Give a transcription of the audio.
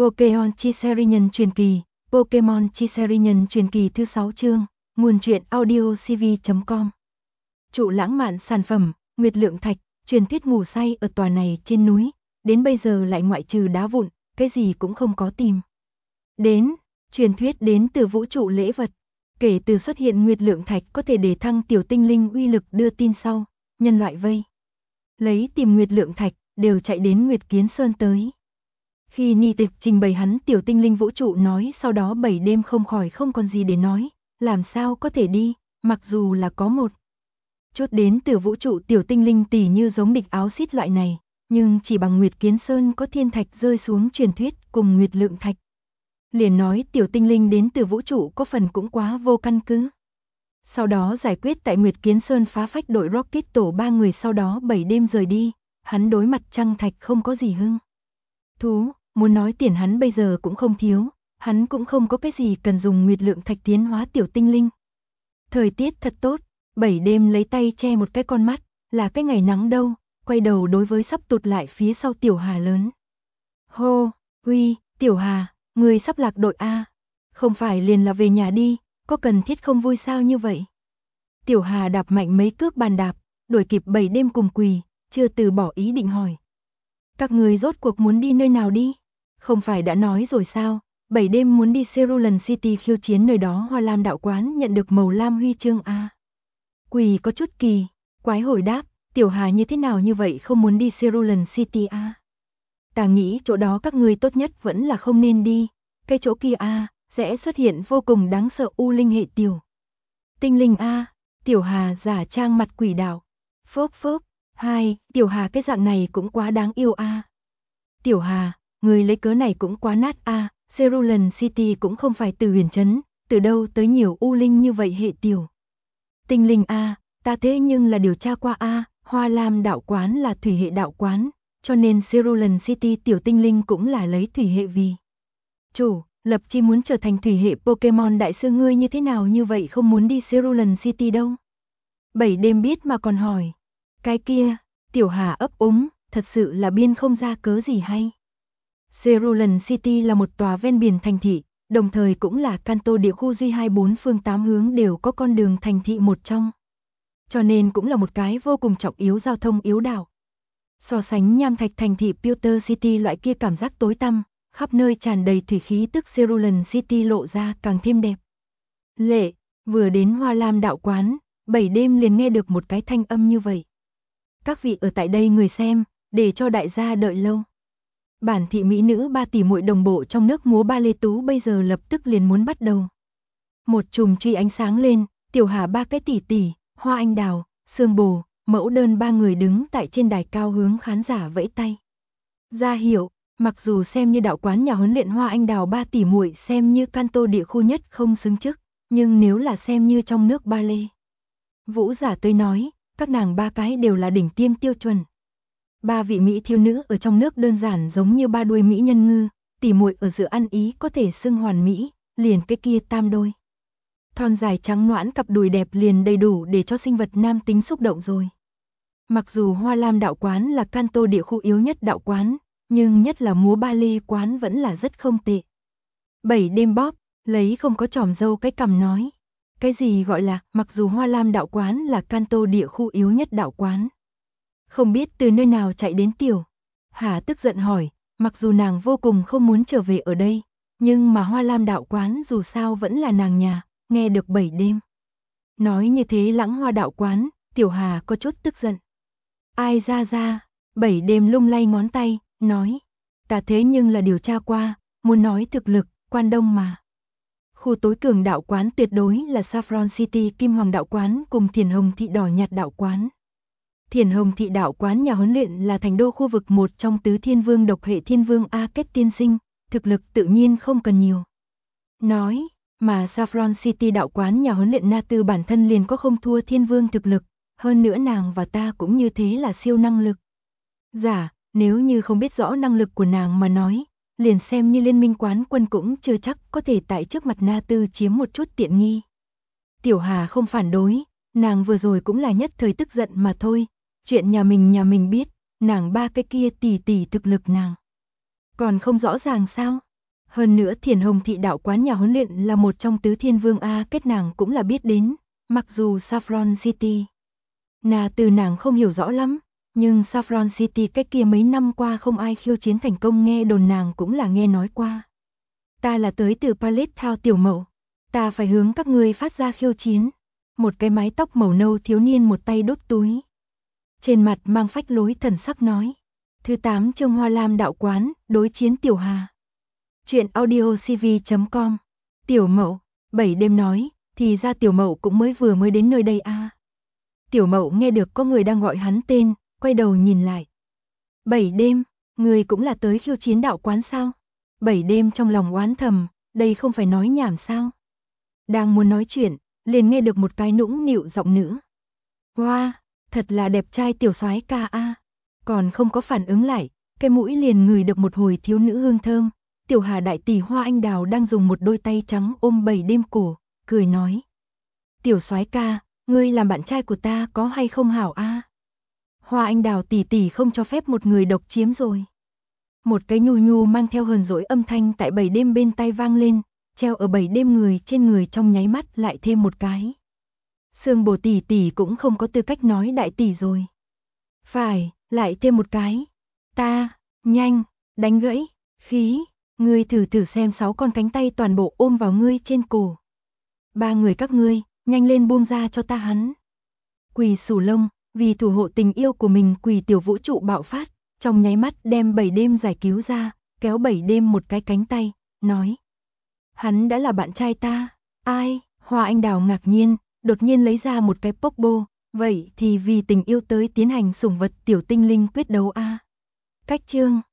Pokémon Chi Nhân truyền kỳ, Pokémon Chi Nhân truyền kỳ thứ 6 chương, nguồn truyện audio cv.com. Trụ lãng mạn sản phẩm, Nguyệt Lượng Thạch, truyền thuyết ngủ say ở tòa này trên núi, đến bây giờ lại ngoại trừ đá vụn, cái gì cũng không có tìm. Đến, truyền thuyết đến từ vũ trụ lễ vật, kể từ xuất hiện Nguyệt Lượng Thạch có thể để thăng tiểu tinh linh uy lực đưa tin sau, nhân loại vây lấy tìm Nguyệt Lượng Thạch, đều chạy đến Nguyệt Kiến Sơn tới. Khi Ni Tịch trình bày hắn tiểu tinh linh vũ trụ nói sau đó 7 đêm không khỏi không còn gì để nói, làm sao có thể đi, mặc dù là có một chút đến từ vũ trụ tiểu tinh linh tỉ như giống địch áo xít loại này, nhưng chỉ bằng Nguyệt Kiến Sơn có thiên thạch rơi xuống truyền thuyết cùng Nguyệt Lượng Thạch. Liền nói tiểu tinh linh đến từ vũ trụ có phần cũng quá vô căn cứ. Sau đó giải quyết tại Nguyệt Kiến Sơn phá phách đội Rocket tổ 3 người sau đó 7 đêm rời đi, hắn đối mặt trăng thạch không có gì hưng thú, muốn nói tiền hắn bây giờ cũng không thiếu, hắn cũng không có cái gì cần dùng Nguyệt Lượng Thạch tiến hóa tiểu tinh linh. Thời tiết thật tốt, 7 đêm lấy tay che một cái con mắt, là cái ngày nắng đâu, quay đầu đối với sắp tụt lại phía sau Tiểu Hà lớn. Hô, uy, Tiểu Hà, người sắp lạc đội A, không phải liền là về nhà đi, có cần thiết không vui sao như vậy? Tiểu Hà đạp mạnh mấy cước bàn đạp, đuổi kịp 7 đêm cùng quỳ, chưa từ bỏ ý định hỏi. Các người rốt cuộc muốn đi nơi nào đi? Không phải đã nói rồi sao, 7 đêm muốn đi Cerulean City khiêu chiến nơi đó Hoa Lam đạo quán nhận được màu lam huy chương A. Quỳ có chút kỳ, quái hồi đáp, Tiểu Hà như thế nào như vậy không muốn đi Cerulean City A. Ta nghĩ chỗ đó các người tốt nhất vẫn là không nên đi, cái chỗ kia A, sẽ xuất hiện vô cùng đáng sợ u linh hệ tiểu tinh linh A. Tiểu Hà giả trang mặt quỷ đạo. Phốp phốp, Tiểu Hà cái dạng này cũng quá đáng yêu A. Tiểu Hà, người lấy cớ này cũng quá nát A, Cerulean City cũng không phải từ huyền trấn, từ đâu tới nhiều u linh như vậy hệ tiểu tinh linh A, ta thế nhưng là điều tra qua A, Hoa Lam đạo quán là thủy hệ đạo quán, cho nên Cerulean City tiểu tinh linh cũng là lấy thủy hệ vì chủ. Lập Chi muốn trở thành thủy hệ Pokémon đại sư ngươi như thế nào như vậy không muốn đi Cerulean City đâu? 7 đêm biết mà còn hỏi. Cái kia, Tiểu Hà ấp úng, thật sự là biên không ra cớ gì hay. Cerulean City là một tòa ven biển thành thị, đồng thời cũng là Kanto địa khu duy 24 phương 8 hướng đều có con đường thành thị một trong. Cho nên cũng là một cái vô cùng trọng yếu giao thông yếu đạo. So sánh nham thạch thành thị Pewter City loại kia cảm giác tối tăm, khắp nơi tràn đầy thủy khí tức Cerulean City lộ ra càng thêm đẹp. Lệ, vừa đến Hoa Lam đạo quán, 7 đêm liền nghe được một cái thanh âm như vậy. Các vị ở tại đây người xem, để cho đại gia đợi lâu. Bản thị mỹ nữ 3 tỷ muội đồng bộ trong nước múa ba lê tú bây giờ lập tức liền muốn bắt đầu. Một chùm truy ánh sáng lên, Tiểu Hà 3 cái tỷ tỷ, Hoa Anh Đào, Sương Bồ, Mẫu Đơn 3 người đứng tại trên đài cao hướng khán giả vẫy tay. Ra hiệu, mặc dù xem như đạo quán nhà huấn luyện Hoa Anh Đào 3 tỷ muội xem như Kanto địa khu nhất không xứng chức, nhưng nếu là xem như trong nước ba lê vũ giả tới nói, các nàng 3 cái đều là đỉnh tiêm tiêu chuẩn. 3 vị mỹ thiếu nữ ở trong nước đơn giản giống như 3 đuôi mỹ nhân ngư, tỷ muội ở giữa ăn ý có thể xưng hoàn mỹ, liền cái kia tam đôi. Thon dài trắng nõn cặp đùi đẹp liền đầy đủ để cho sinh vật nam tính xúc động rồi. Mặc dù Hoa Lam đạo quán là Kanto địa khu yếu nhất đạo quán, nhưng nhất là múa ba lê quán vẫn là rất không tệ. 7 đêm bóp, lấy không có tròm dâu cái cằm nói. Cái gì gọi là, mặc dù Hoa Lam đạo quán là Kanto địa khu yếu nhất đạo quán. Không biết từ nơi nào chạy đến Tiểu Hà tức giận hỏi, mặc dù nàng vô cùng không muốn trở về ở đây, nhưng mà Hoa Lam đạo quán dù sao vẫn là nàng nhà, nghe được 7 đêm. Nói như thế lãng Hoa đạo quán, Tiểu Hà có chút tức giận. Ai ra, 7 đêm lung lay ngón tay, nói, ta thế nhưng là điều tra qua, muốn nói thực lực, Quan Đông mà. Khu tối cường đạo quán tuyệt đối là Saffron City Kim Hoàng đạo quán cùng Thiền Hồng Thị Đỏ Nhạt đạo quán. Thiền Hồng Thị đạo quán nhà huấn luyện là thành đô khu vực một trong tứ thiên vương độc hệ thiên vương A Kết tiên sinh, thực lực tự nhiên không cần nhiều. Nói, mà Saffron City đạo quán nhà huấn luyện Na Tư bản thân liền có không thua thiên vương thực lực, hơn nữa nàng và ta cũng như thế là siêu năng lực. Nếu như không biết rõ năng lực của nàng mà nói, liền xem như liên minh quán quân cũng chưa chắc có thể tại trước mặt Na Tư chiếm một chút tiện nghi. Tiểu Hà không phản đối, nàng vừa rồi cũng là nhất thời tức giận mà thôi, chuyện nhà mình biết, nàng 3 cái kia tỷ tỷ thực lực nàng còn không rõ ràng sao? Hơn nữa Thiền Hồng Thị đạo quán nhà huấn luyện là một trong tứ thiên vương A, kết nàng cũng là biết đến, mặc dù Saffron City. Từ nàng không hiểu rõ lắm, nhưng Saffron City cách kia mấy năm qua không ai khiêu chiến thành công, nghe đồn nàng cũng là nghe nói qua. Ta là tới từ Palace Town tiểu mẫu, ta phải hướng các ngươi phát ra khiêu chiến. Một cái mái tóc màu nâu thiếu niên một tay đút túi, trên mặt mang phách lối thần sắc nói. Thứ 8 chương Hoa Lam đạo quán, đối chiến Tiểu Hà. Chuyện audiocv.com. Tiểu Mậu, 7 đêm nói, thì ra Tiểu Mậu cũng vừa mới đến nơi đây a. Tiểu Mậu nghe được có người đang gọi hắn tên, quay đầu nhìn lại. 7 đêm, người cũng là tới khiêu chiến đạo quán sao? 7 đêm trong lòng oán thầm, đây không phải nói nhảm sao? Đang muốn nói chuyện, liền nghe được một cái nũng nịu giọng nữ. Wow, thật là đẹp trai tiểu soái ca a. Còn không có phản ứng lại, cái mũi liền ngửi được một hồi thiếu nữ hương thơm. Tiểu Hà đại tỷ Hoa Anh Đào đang dùng một đôi tay trắng ôm 7 đêm cổ, cười nói. Tiểu soái ca, ngươi làm bạn trai của ta có hay không hảo a? Hoa Anh Đào tỷ tỷ không cho phép một người độc chiếm rồi. Một cái nhu nhu mang theo hờn dỗi âm thanh tại 7 đêm bên tai vang lên, treo ở 7 đêm người trên người trong nháy mắt lại thêm một cái. Sương Bồ tỷ tỷ cũng không có tư cách nói đại tỷ rồi. Phải, lại thêm một cái. Ta, nhanh, đánh gãy, khí, ngươi thử xem 6 con cánh tay toàn bộ ôm vào ngươi trên cổ. 3 người các ngươi, nhanh lên buông ra cho ta hắn. Quỳ Sủ Lông, vì thủ hộ tình yêu của mình, Quỳ Tiểu Vũ Trụ bạo phát, trong nháy mắt đem 7 đêm giải cứu ra, kéo 7 đêm một cái cánh tay, nói. Hắn đã là bạn trai ta. Ai? Hoa Anh Đào ngạc nhiên, đột nhiên lấy ra một cái Pockbo, vậy thì vì tình yêu tới tiến hành sủng vật tiểu tinh linh quyết đấu a. Cách chương